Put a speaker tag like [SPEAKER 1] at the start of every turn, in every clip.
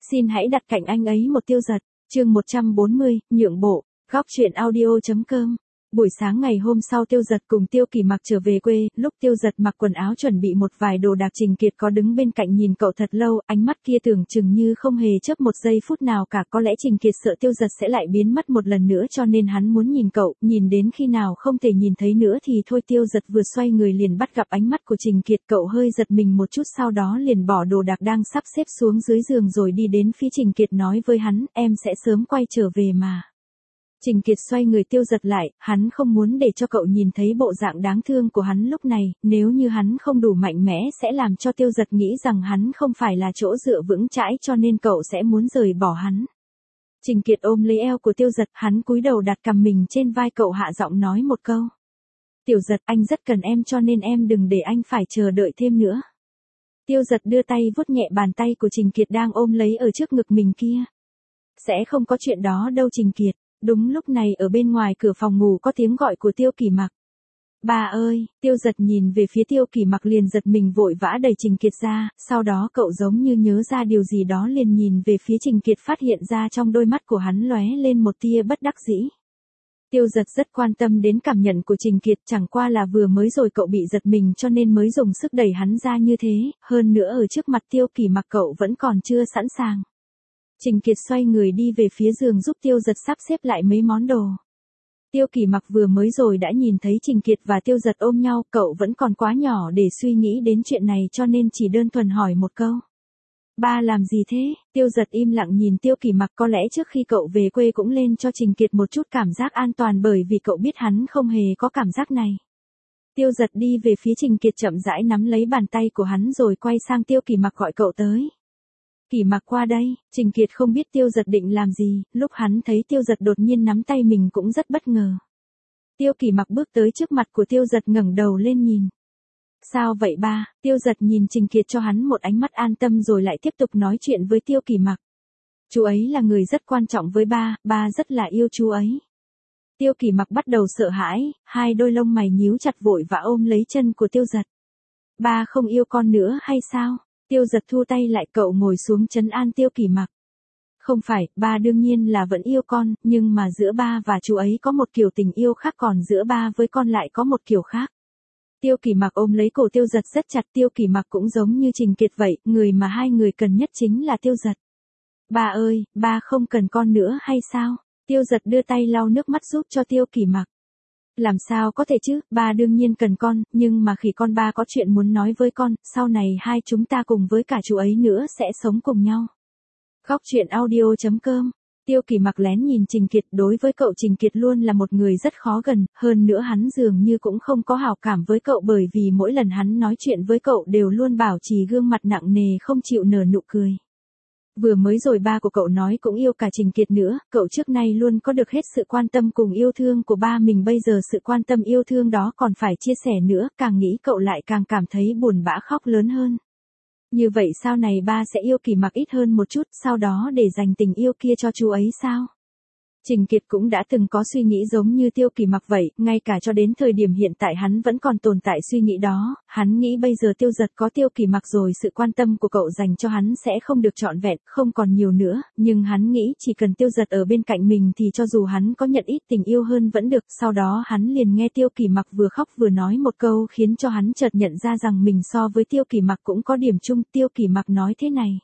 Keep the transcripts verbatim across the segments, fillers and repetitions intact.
[SPEAKER 1] xin hãy đặt cạnh anh ấy một Tiêu Dật. Chương một trăm bốn mươi, nhượng bộ. Góc truyện audio.com. Buổi sáng ngày hôm sau Tiêu Dật cùng Tiêu Kỳ Mặc trở về quê, lúc Tiêu Dật mặc quần áo chuẩn bị một vài đồ đạc, Trình Kiệt có đứng bên cạnh nhìn cậu thật lâu, ánh mắt kia tưởng chừng như không hề chớp một giây phút nào cả. Có lẽ Trình Kiệt sợ Tiêu Dật sẽ lại biến mất một lần nữa cho nên hắn muốn nhìn cậu, nhìn đến khi nào không thể nhìn thấy nữa thì thôi. Tiêu Dật vừa xoay người liền bắt gặp ánh mắt của Trình Kiệt, cậu hơi giật mình một chút, sau đó liền bỏ đồ đạc đang sắp xếp xuống dưới giường rồi đi đến phía Trình Kiệt nói với hắn, em sẽ sớm quay trở về mà. Trình Kiệt xoay người Tiêu Dật lại, hắn không muốn để cho cậu nhìn thấy bộ dạng đáng thương của hắn lúc này, nếu như hắn không đủ mạnh mẽ sẽ làm cho Tiêu Dật nghĩ rằng hắn không phải là chỗ dựa vững chãi cho nên cậu sẽ muốn rời bỏ hắn. Trình Kiệt ôm lấy eo của Tiêu Dật, hắn cúi đầu đặt cằm mình trên vai cậu, hạ giọng nói một câu. Tiểu Dật, anh rất cần em cho nên em đừng để anh phải chờ đợi thêm nữa. Tiêu Dật đưa tay vuốt nhẹ bàn tay của Trình Kiệt đang ôm lấy ở trước ngực mình kia. Sẽ không có chuyện đó đâu Trình Kiệt. Đúng lúc này ở bên ngoài cửa phòng ngủ có tiếng gọi của Tiêu Kỳ Mặc. Ba ơi, Tiêu Dật nhìn về phía Tiêu Kỳ Mặc liền giật mình vội vã đẩy Trình Kiệt ra, sau đó cậu giống như nhớ ra điều gì đó liền nhìn về phía Trình Kiệt, phát hiện ra trong đôi mắt của hắn lóe lên một tia bất đắc dĩ. Tiêu Dật rất quan tâm đến cảm nhận của Trình Kiệt, chẳng qua là vừa mới rồi cậu bị giật mình cho nên mới dùng sức đẩy hắn ra như thế, hơn nữa ở trước mặt Tiêu Kỳ Mặc cậu vẫn còn chưa sẵn sàng. Trình Kiệt xoay người đi về phía giường giúp Tiêu Dật sắp xếp lại mấy món đồ. Tiêu Kỳ Mặc vừa mới rồi đã nhìn thấy Trình Kiệt và Tiêu Dật ôm nhau, cậu vẫn còn quá nhỏ để suy nghĩ đến chuyện này cho nên chỉ đơn thuần hỏi một câu. Ba làm gì thế? Tiêu Dật im lặng nhìn Tiêu Kỳ Mặc, có lẽ trước khi cậu về quê cũng lên cho Trình Kiệt một chút cảm giác an toàn bởi vì cậu biết hắn không hề có cảm giác này. Tiêu Dật đi về phía Trình Kiệt chậm rãi nắm lấy bàn tay của hắn rồi quay sang Tiêu Kỳ Mặc gọi cậu tới. Kỳ Mặc qua đây. Trình Kiệt không biết Tiêu Dật định làm gì, lúc hắn thấy Tiêu Dật đột nhiên nắm tay mình cũng rất bất ngờ. Tiêu Kỳ Mặc bước tới trước mặt của Tiêu Dật ngẩng đầu lên nhìn. Sao vậy ba? Tiêu Dật nhìn Trình Kiệt cho hắn một ánh mắt an tâm rồi lại tiếp tục nói chuyện với Tiêu Kỳ Mặc. Chú ấy là người rất quan trọng với ba, ba rất là yêu chú ấy. Tiêu Kỳ Mặc bắt đầu sợ hãi, hai đôi lông mày nhíu chặt vội và ôm lấy chân của Tiêu Dật. Ba không yêu con nữa hay sao? Tiêu Dật thu tay lại, cậu ngồi xuống trấn an Tiêu Kỳ Mặc. Không phải, ba đương nhiên là vẫn yêu con, nhưng mà giữa ba và chú ấy có một kiểu tình yêu khác, còn giữa ba với con lại có một kiểu khác. Tiêu Kỳ Mặc ôm lấy cổ Tiêu Dật rất chặt, Tiêu Kỳ Mặc cũng giống như Trình Kiệt vậy, người mà hai người cần nhất chính là Tiêu Dật. Ba ơi, ba không cần con nữa hay sao? Tiêu Dật đưa tay lau nước mắt giúp cho Tiêu Kỳ Mặc. Làm sao có thể chứ, ba đương nhiên cần con, nhưng mà khi con ba có chuyện muốn nói với con, sau này hai chúng ta cùng với cả chú ấy nữa sẽ sống cùng nhau. Góc truyện audio.com. Tiêu Kỳ Mặc lén nhìn Trình Kiệt, đối với cậu Trình Kiệt luôn là một người rất khó gần, hơn nữa hắn dường như cũng không có hảo cảm với cậu bởi vì mỗi lần hắn nói chuyện với cậu đều luôn bảo trì gương mặt nặng nề không chịu nở nụ cười. Vừa mới rồi ba của cậu nói cũng yêu cả Trình Kiệt nữa, cậu trước nay luôn có được hết sự quan tâm cùng yêu thương của ba mình, bây giờ sự quan tâm yêu thương đó còn phải chia sẻ nữa, càng nghĩ cậu lại càng cảm thấy buồn bã khóc lớn hơn. Như vậy sau này ba sẽ yêu Kỳ Mặc ít hơn một chút, sau đó để dành tình yêu kia cho chú ấy sao? Trình Kiệt cũng đã từng có suy nghĩ giống như Tiêu Kỳ Mặc vậy, ngay cả cho đến thời điểm hiện tại hắn vẫn còn tồn tại suy nghĩ đó, hắn nghĩ bây giờ Tiêu Dật có Tiêu Kỳ Mặc rồi sự quan tâm của cậu dành cho hắn sẽ không được trọn vẹn, không còn nhiều nữa, nhưng hắn nghĩ chỉ cần Tiêu Dật ở bên cạnh mình thì cho dù hắn có nhận ít tình yêu hơn vẫn được, sau đó hắn liền nghe Tiêu Kỳ Mặc vừa khóc vừa nói một câu khiến cho hắn chợt nhận ra rằng mình so với Tiêu Kỳ Mặc cũng có điểm chung. Tiêu Kỳ Mặc nói thế này.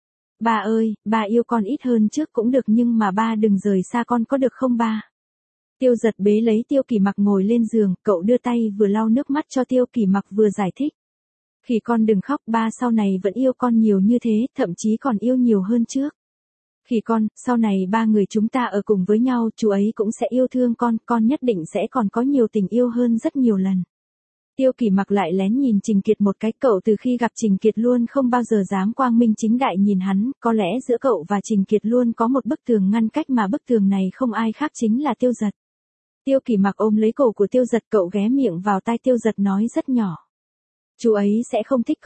[SPEAKER 1] Ba ơi, ba yêu con ít hơn trước cũng được nhưng mà ba đừng rời xa con có được không ba? Tiêu Dật bế lấy Tiêu Kỳ Mặc ngồi lên giường, cậu đưa tay vừa lau nước mắt cho Tiêu Kỳ Mặc vừa giải thích. Khi con đừng khóc, ba sau này vẫn yêu con nhiều như thế, thậm chí còn yêu nhiều hơn trước. Khi con, sau này ba người chúng ta ở cùng với nhau, chú ấy cũng sẽ yêu thương con, con nhất định sẽ còn có nhiều tình yêu hơn rất nhiều lần. Tiêu Kỳ Mặc lại lén nhìn Trình Kiệt một cái, cậu từ khi gặp Trình Kiệt luôn không bao giờ dám quang minh chính đại nhìn hắn, có lẽ giữa cậu và Trình Kiệt luôn có một bức tường ngăn cách mà bức tường này không ai khác chính là Tiêu Dật. Tiêu Kỳ Mặc ôm lấy cổ của Tiêu Dật, cậu ghé miệng vào tai Tiêu Dật nói rất nhỏ. Chú ấy sẽ không thích con.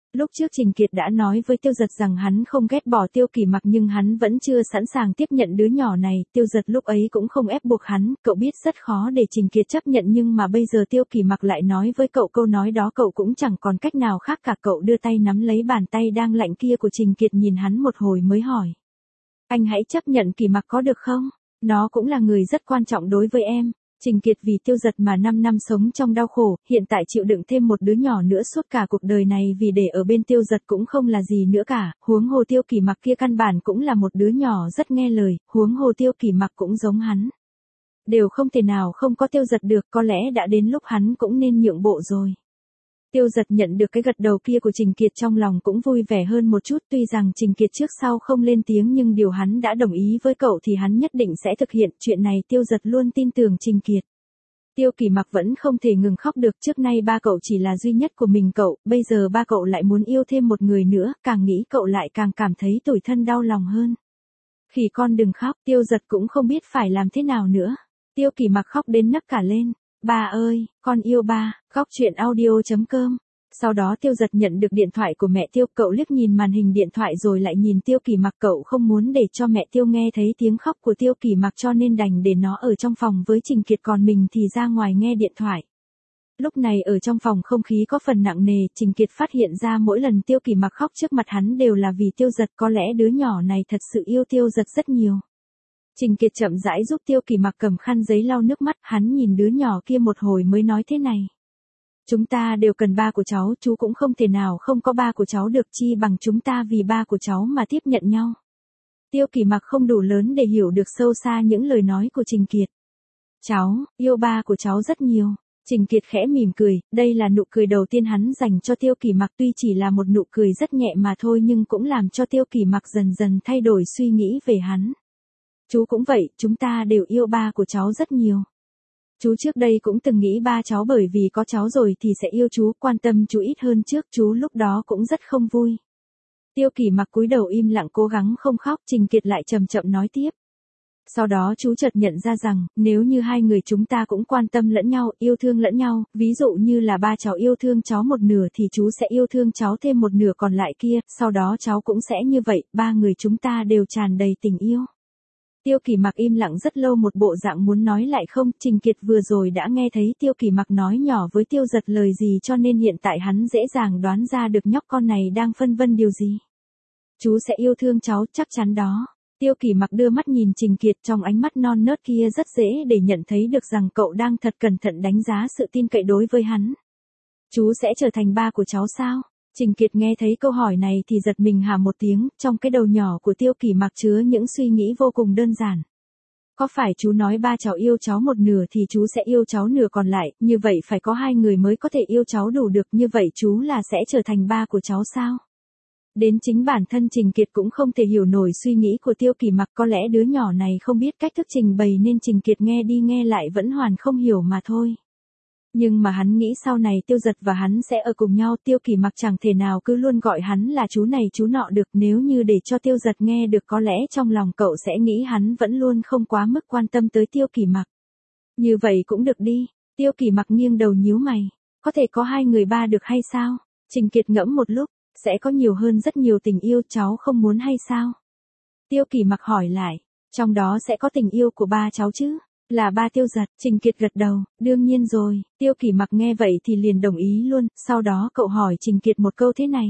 [SPEAKER 1] Lúc trước Trình Kiệt đã nói với Tiêu Giật rằng hắn không ghét bỏ Tiêu Kỳ Mặc nhưng hắn vẫn chưa sẵn sàng tiếp nhận đứa nhỏ này, Tiêu Giật lúc ấy cũng không ép buộc hắn, cậu biết rất khó để Trình Kiệt chấp nhận nhưng mà bây giờ Tiêu Kỳ Mặc lại nói với cậu câu nói đó cậu cũng chẳng còn cách nào khác cả, cậu đưa tay nắm lấy bàn tay đang lạnh kia của Trình Kiệt nhìn hắn một hồi mới hỏi. Anh hãy chấp nhận Kỳ Mặc có được không? Nó cũng là người rất quan trọng đối với em. Trình Kiệt vì Tiêu Giật mà năm năm sống trong đau khổ, hiện tại chịu đựng thêm một đứa nhỏ nữa suốt cả cuộc đời này vì để ở bên Tiêu Giật cũng không là gì nữa cả, huống hồ Tiêu Kỳ Mặc kia căn bản cũng là một đứa nhỏ rất nghe lời, huống hồ Tiêu Kỳ Mặc cũng giống hắn. Đều không thể nào không có Tiêu Giật được, có lẽ đã đến lúc hắn cũng nên nhượng bộ rồi. Tiêu Giật nhận được cái gật đầu kia của Trình Kiệt trong lòng cũng vui vẻ hơn một chút, tuy rằng Trình Kiệt trước sau không lên tiếng nhưng điều hắn đã đồng ý với cậu thì hắn nhất định sẽ thực hiện, chuyện này Tiêu Giật luôn tin tưởng Trình Kiệt. Tiêu Kỳ Mặc vẫn không thể ngừng khóc được, trước nay ba cậu chỉ là duy nhất của mình cậu, bây giờ ba cậu lại muốn yêu thêm một người nữa, càng nghĩ cậu lại càng cảm thấy tủi thân đau lòng hơn. Khỉ con đừng khóc, Tiêu Giật cũng không biết phải làm thế nào nữa. Tiêu Kỳ Mặc khóc đến nấc cả lên. Ba ơi, con yêu ba, góc truyện audio chấm com. Sau đó Tiêu Giật nhận được điện thoại của mẹ Tiêu, cậu liếc nhìn màn hình điện thoại rồi lại nhìn Tiêu Kỳ Mặc, cậu không muốn để cho mẹ Tiêu nghe thấy tiếng khóc của Tiêu Kỳ Mặc cho nên đành để nó ở trong phòng với Trình Kiệt còn mình thì ra ngoài nghe điện thoại. Lúc này ở trong phòng không khí có phần nặng nề, Trình Kiệt phát hiện ra mỗi lần Tiêu Kỳ Mặc khóc trước mặt hắn đều là vì Tiêu Giật, có lẽ đứa nhỏ này thật sự yêu Tiêu Giật rất nhiều. Trình Kiệt chậm rãi giúp Tiêu Kỳ Mặc cầm khăn giấy lau nước mắt, hắn nhìn đứa nhỏ kia một hồi mới nói thế này. Chúng ta đều cần ba của cháu, chú cũng không thể nào không có ba của cháu được, chi bằng chúng ta vì ba của cháu mà tiếp nhận nhau. Tiêu Kỳ Mặc không đủ lớn để hiểu được sâu xa những lời nói của Trình Kiệt. Cháu, yêu ba của cháu rất nhiều. Trình Kiệt khẽ mỉm cười, đây là nụ cười đầu tiên hắn dành cho Tiêu Kỳ Mặc, tuy chỉ là một nụ cười rất nhẹ mà thôi nhưng cũng làm cho Tiêu Kỳ Mặc dần dần thay đổi suy nghĩ về hắn. Chú cũng vậy, chúng ta đều yêu ba của cháu rất nhiều. Chú trước đây cũng từng nghĩ ba cháu bởi vì có cháu rồi thì sẽ yêu chú, quan tâm chú ít hơn trước, chú lúc đó cũng rất không vui. Tiêu Kỳ Mặc cúi đầu im lặng cố gắng không khóc, Trình Kiệt lại chậm chậm nói tiếp. Sau đó chú chợt nhận ra rằng, nếu như hai người chúng ta cũng quan tâm lẫn nhau, yêu thương lẫn nhau, ví dụ như là ba cháu yêu thương cháu một nửa thì chú sẽ yêu thương cháu thêm một nửa còn lại kia, sau đó cháu cũng sẽ như vậy, ba người chúng ta đều tràn đầy tình yêu. Tiêu Kỳ Mặc im lặng rất lâu một bộ dạng muốn nói lại không, Trình Kiệt vừa rồi đã nghe thấy Tiêu Kỳ Mặc nói nhỏ với Tiêu Giật lời gì cho nên hiện tại hắn dễ dàng đoán ra được nhóc con này đang phân vân điều gì. Chú sẽ yêu thương cháu, chắc chắn đó. Tiêu Kỳ Mặc đưa mắt nhìn Trình Kiệt, trong ánh mắt non nớt kia rất dễ để nhận thấy được rằng cậu đang thật cẩn thận đánh giá sự tin cậy đối với hắn. Chú sẽ trở thành ba của cháu sao? Trình Kiệt nghe thấy câu hỏi này thì giật mình hả một tiếng, trong cái đầu nhỏ của Tiêu Kỳ Mặc chứa những suy nghĩ vô cùng đơn giản. Có phải chú nói ba cháu yêu cháu một nửa thì chú sẽ yêu cháu nửa còn lại, như vậy phải có hai người mới có thể yêu cháu đủ được, như vậy chú là sẽ trở thành ba của cháu sao? Đến chính bản thân Trình Kiệt cũng không thể hiểu nổi suy nghĩ của Tiêu Kỳ Mặc, có lẽ đứa nhỏ này không biết cách thức trình bày nên Trình Kiệt nghe đi nghe lại vẫn hoàn không hiểu mà thôi. Nhưng mà hắn nghĩ sau này Tiêu Giật và hắn sẽ ở cùng nhau, Tiêu Kỳ Mặc chẳng thể nào cứ luôn gọi hắn là chú này chú nọ được, nếu như để cho Tiêu Giật nghe được có lẽ trong lòng cậu sẽ nghĩ hắn vẫn luôn không quá mức quan tâm tới Tiêu Kỳ Mặc. Như vậy cũng được đi, Tiêu Kỳ Mặc nghiêng đầu nhíu mày, có thể có hai người ba được hay sao? Trình Kiệt ngẫm một lúc, sẽ có nhiều hơn rất nhiều tình yêu, cháu không muốn hay sao? Tiêu Kỳ Mặc hỏi lại, trong đó sẽ có tình yêu của ba cháu chứ? Là ba Tiêu Giật, Trình Kiệt gật đầu, đương nhiên rồi, Tiêu Kỳ Mặc nghe vậy thì liền đồng ý luôn, sau đó cậu hỏi Trình Kiệt một câu thế này.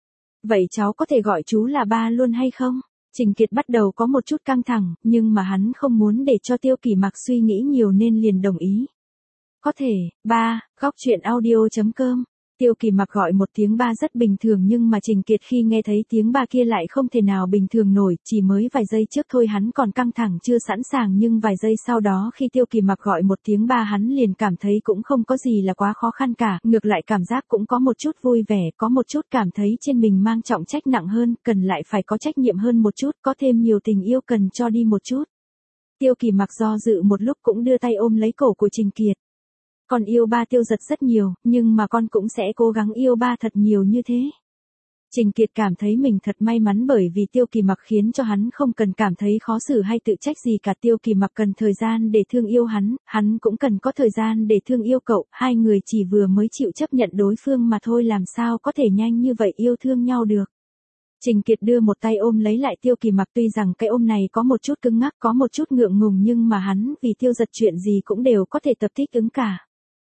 [SPEAKER 1] Vậy cháu có thể gọi chú là ba luôn hay không? Trình Kiệt bắt đầu có một chút căng thẳng, nhưng mà hắn không muốn để cho Tiêu Kỳ Mặc suy nghĩ nhiều nên liền đồng ý. Có thể, ba, góc truyện audio chấm com. Tiêu Kỳ Mặc gọi một tiếng ba rất bình thường nhưng mà Trình Kiệt khi nghe thấy tiếng ba kia lại không thể nào bình thường nổi, chỉ mới vài giây trước thôi hắn còn căng thẳng chưa sẵn sàng nhưng vài giây sau đó khi Tiêu Kỳ Mặc gọi một tiếng ba hắn liền cảm thấy cũng không có gì là quá khó khăn cả, ngược lại cảm giác cũng có một chút vui vẻ, có một chút cảm thấy trên mình mang trọng trách nặng hơn, cần lại phải có trách nhiệm hơn một chút, có thêm nhiều tình yêu cần cho đi một chút. Tiêu Kỳ Mặc do dự một lúc cũng đưa tay ôm lấy cổ của Trình Kiệt. Con yêu ba Tiêu Giật rất nhiều, nhưng mà con cũng sẽ cố gắng yêu ba thật nhiều như thế. Trình Kiệt cảm thấy mình thật may mắn bởi vì Tiêu Kỳ Mặc khiến cho hắn không cần cảm thấy khó xử hay tự trách gì cả. Tiêu Kỳ Mặc cần thời gian để thương yêu hắn, hắn cũng cần có thời gian để thương yêu cậu, hai người chỉ vừa mới chịu chấp nhận đối phương mà thôi, làm sao có thể nhanh như vậy yêu thương nhau được. Trình Kiệt đưa một tay ôm lấy lại Tiêu Kỳ Mặc, tuy rằng cái ôm này có một chút cứng ngắc, có một chút ngượng ngùng, nhưng mà hắn vì Tiêu Giật chuyện gì cũng đều có thể tập thích ứng cả.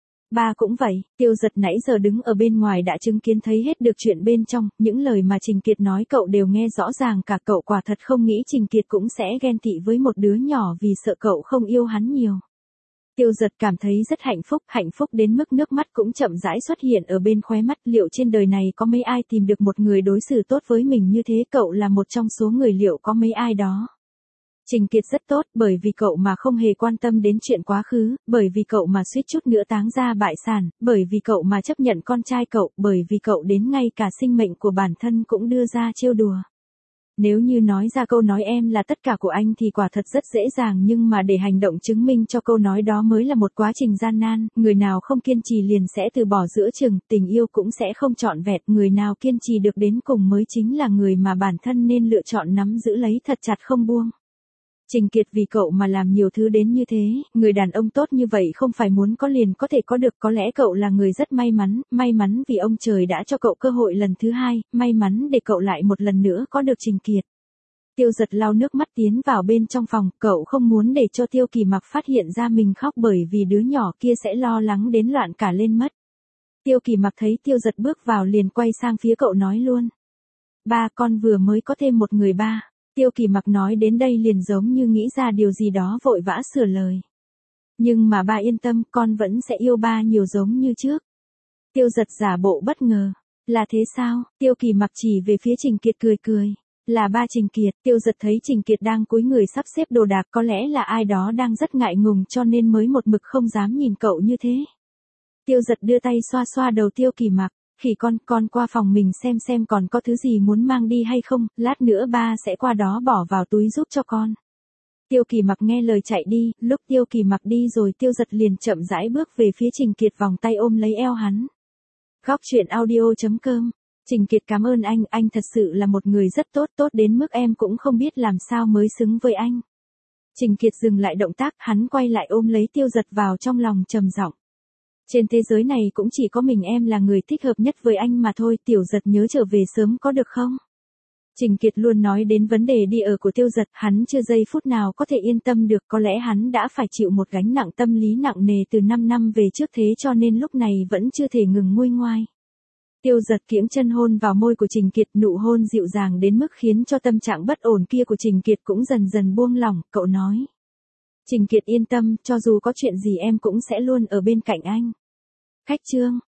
[SPEAKER 1] Ba cũng vậy, Tiêu Giật nãy giờ đứng ở bên ngoài đã chứng kiến thấy hết được chuyện bên trong, những lời mà Trình Kiệt nói cậu đều nghe rõ ràng cả. Cậu quả thật không nghĩ Trình Kiệt cũng sẽ ghen tị với một đứa nhỏ vì sợ cậu không yêu hắn nhiều. Tiêu Giật cảm thấy rất hạnh phúc, hạnh phúc đến mức nước mắt cũng chậm rãi xuất hiện ở bên khóe mắt. Liệu trên đời này có mấy ai tìm được một người đối xử tốt với mình như thế, cậu là một trong số người, liệu có mấy ai đó. Trình Kiệt rất tốt, bởi vì cậu mà không hề quan tâm đến chuyện quá khứ, bởi vì cậu mà suýt chút nữa táng ra bại sản, bởi vì cậu mà chấp nhận con trai cậu, bởi vì cậu đến ngay cả sinh mệnh của bản thân cũng đưa ra trêu đùa. Nếu như nói ra câu nói em là tất cả của anh thì quả thật rất dễ dàng, nhưng mà để hành động chứng minh cho câu nói đó mới là một quá trình gian nan. Người nào không kiên trì liền sẽ từ bỏ giữa chừng, tình yêu cũng sẽ không trọn vẹn, người nào kiên trì được đến cùng mới chính là người mà bản thân nên lựa chọn nắm giữ lấy thật chặt không buông. Trình Kiệt vì cậu mà làm nhiều thứ đến như thế, người đàn ông tốt như vậy không phải muốn có liền có thể có được. Có lẽ cậu là người rất may mắn, may mắn vì ông trời đã cho cậu cơ hội lần thứ hai, may mắn để cậu lại một lần nữa có được Trình Kiệt. Tiêu Giật lau nước mắt tiến vào bên trong phòng, cậu không muốn để cho Tiêu Kỳ Mặc phát hiện ra mình khóc bởi vì đứa nhỏ kia sẽ lo lắng đến loạn cả lên mất. Tiêu Kỳ Mặc thấy Tiêu Giật bước vào liền quay sang phía cậu nói luôn. Ba, con vừa mới có thêm một người ba. Tiêu Kỳ Mặc nói đến đây liền giống như nghĩ ra điều gì đó vội vã sửa lời. Nhưng mà ba yên tâm, con vẫn sẽ yêu ba nhiều giống như trước. Tiêu Giật giả bộ bất ngờ. Là thế sao? Tiêu Kỳ Mặc chỉ về phía Trình Kiệt cười cười. Là ba Trình Kiệt. Tiêu Giật thấy Trình Kiệt đang cúi người sắp xếp đồ đạc, có lẽ là ai đó đang rất ngại ngùng cho nên mới một mực không dám nhìn cậu như thế. Tiêu Giật đưa tay xoa xoa đầu Tiêu Kỳ Mặc. Khỉ con, con qua phòng mình xem xem còn có thứ gì muốn mang đi hay không, lát nữa ba sẽ qua đó bỏ vào túi giúp cho con. Tiêu Kỳ Mặc nghe lời chạy đi, lúc Tiêu Kỳ Mặc đi rồi Tiêu Giật liền chậm rãi bước về phía Trình Kiệt, vòng tay ôm lấy eo hắn. Góc truyện audio chấm com. Trình Kiệt cảm ơn anh, anh thật sự là một người rất tốt, tốt đến mức em cũng không biết làm sao mới xứng với anh. Trình Kiệt dừng lại động tác, hắn quay lại ôm lấy Tiêu Giật vào trong lòng trầm giọng. Trên thế giới này cũng chỉ có mình em là người thích hợp nhất với anh mà thôi, Tiểu Giật nhớ trở về sớm có được không? Trình Kiệt luôn nói đến vấn đề đi ở của Tiêu Giật, hắn chưa giây phút nào có thể yên tâm được, có lẽ hắn đã phải chịu một gánh nặng tâm lý nặng nề từ năm năm về trước, thế cho nên lúc này vẫn chưa thể ngừng nguôi ngoai. Tiêu Giật kiễng chân hôn vào môi của Trình Kiệt, nụ hôn dịu dàng đến mức khiến cho tâm trạng bất ổn kia của Trình Kiệt cũng dần dần buông lỏng, cậu nói. Trình Kiệt yên tâm, cho dù có chuyện gì em cũng sẽ luôn ở bên cạnh anh. Khách chương.